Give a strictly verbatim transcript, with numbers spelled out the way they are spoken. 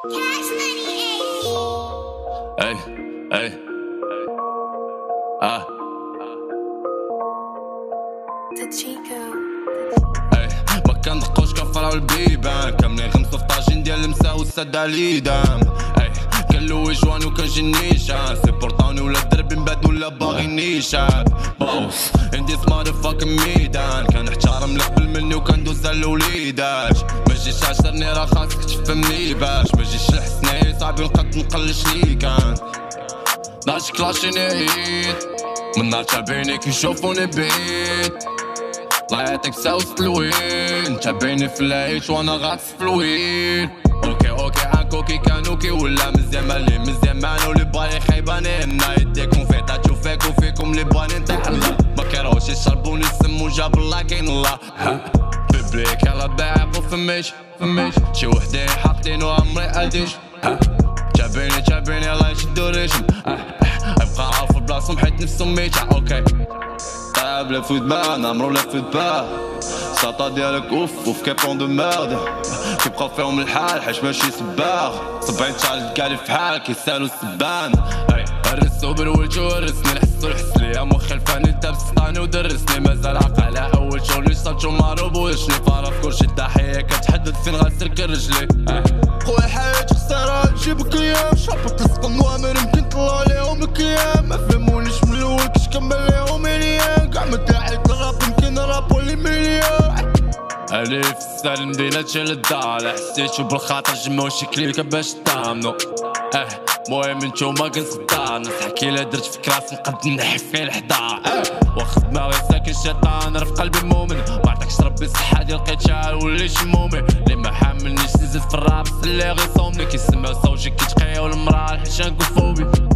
Cash money, Hey, hey, ah, Chico. hey. ما كندقوش كنفرعو البيبان كاملين غمسو في طاجين ديال المساء والسد على دام. اي كنلوي جوان وكنجي نيشان سي بورطاني ولا الدربي من بعد ولا باغي نيشان بوس عندي سمارت فاكن ميدان كنحترم لك بالمني وكندوز على الوليدات. ماجيش عشرني راه خاصك تفهمني باش ماجيش لحسني صعيب نقد نقلش لي كان ناش كلاشيني عيد من نار تابعيني كيشوفوني بعيد. الله يعطيك ساوس تلوين تابعيني في العيش وانا غاطس في الوين. اوكي اوكي عاكوكي كانوكي ولا مزيان مالي مزيان معنا ولي باغي خايباني هنا يديكم في طاتو فيك وفيكم لي باني نطيح الله ما كيروش يشربوني السم وجاب الله كاين الله. بيبليك يلا ضاعف وفميش فميش شي وحدين حاقدين وعمري اديش. تابعيني تابعيني الله يشدو ريشم ابقى عارف بلاصتهم حيت نفسهم ميتة. اوكي طاب لا فوت با نامرو لا فوت با ساطا ديالك اوف اوف كيبون دو ميرد كيبقاو فيهم الحال حيت ماشي سباغ سبعين تشالنج كالي فحال كيسالو السبان. هرسو بالولجو هرسني نحسو الحس ليا مخي الفاني داب سطاني ودرسني مازال عاق على اول شغل صاتشو معروب وشني فارا في كلشي الضحية كتحدد فين غنسلك رجلي. خويا حياتي خسارة نجيبك ايام شابك تسقن وامر يمكن طلع ليهم الكيام ما فهمونيش من الاول كيش كمل ليهم مليان كاع ما داعي للراب يمكن نرابو لي مليان. علي في السال مدينة تشيل الدار حسيتو بالخاطر جمعو شكلي باش تامنو. اه مهم نتوما كنصدع ناس حكي لا درت في كلاس نقد نحف فيه الحضار. اه واخد دماغي ساكن شيطان راه في قلبي مؤمن ما عطاكش ربي صحة ديال لقيتها وليت مؤمن اللي ما حاملنيش نزيد في الراب اللي غيصومني كيسمعو صوتي كيتقيا والمراه حيت نكون فوبي.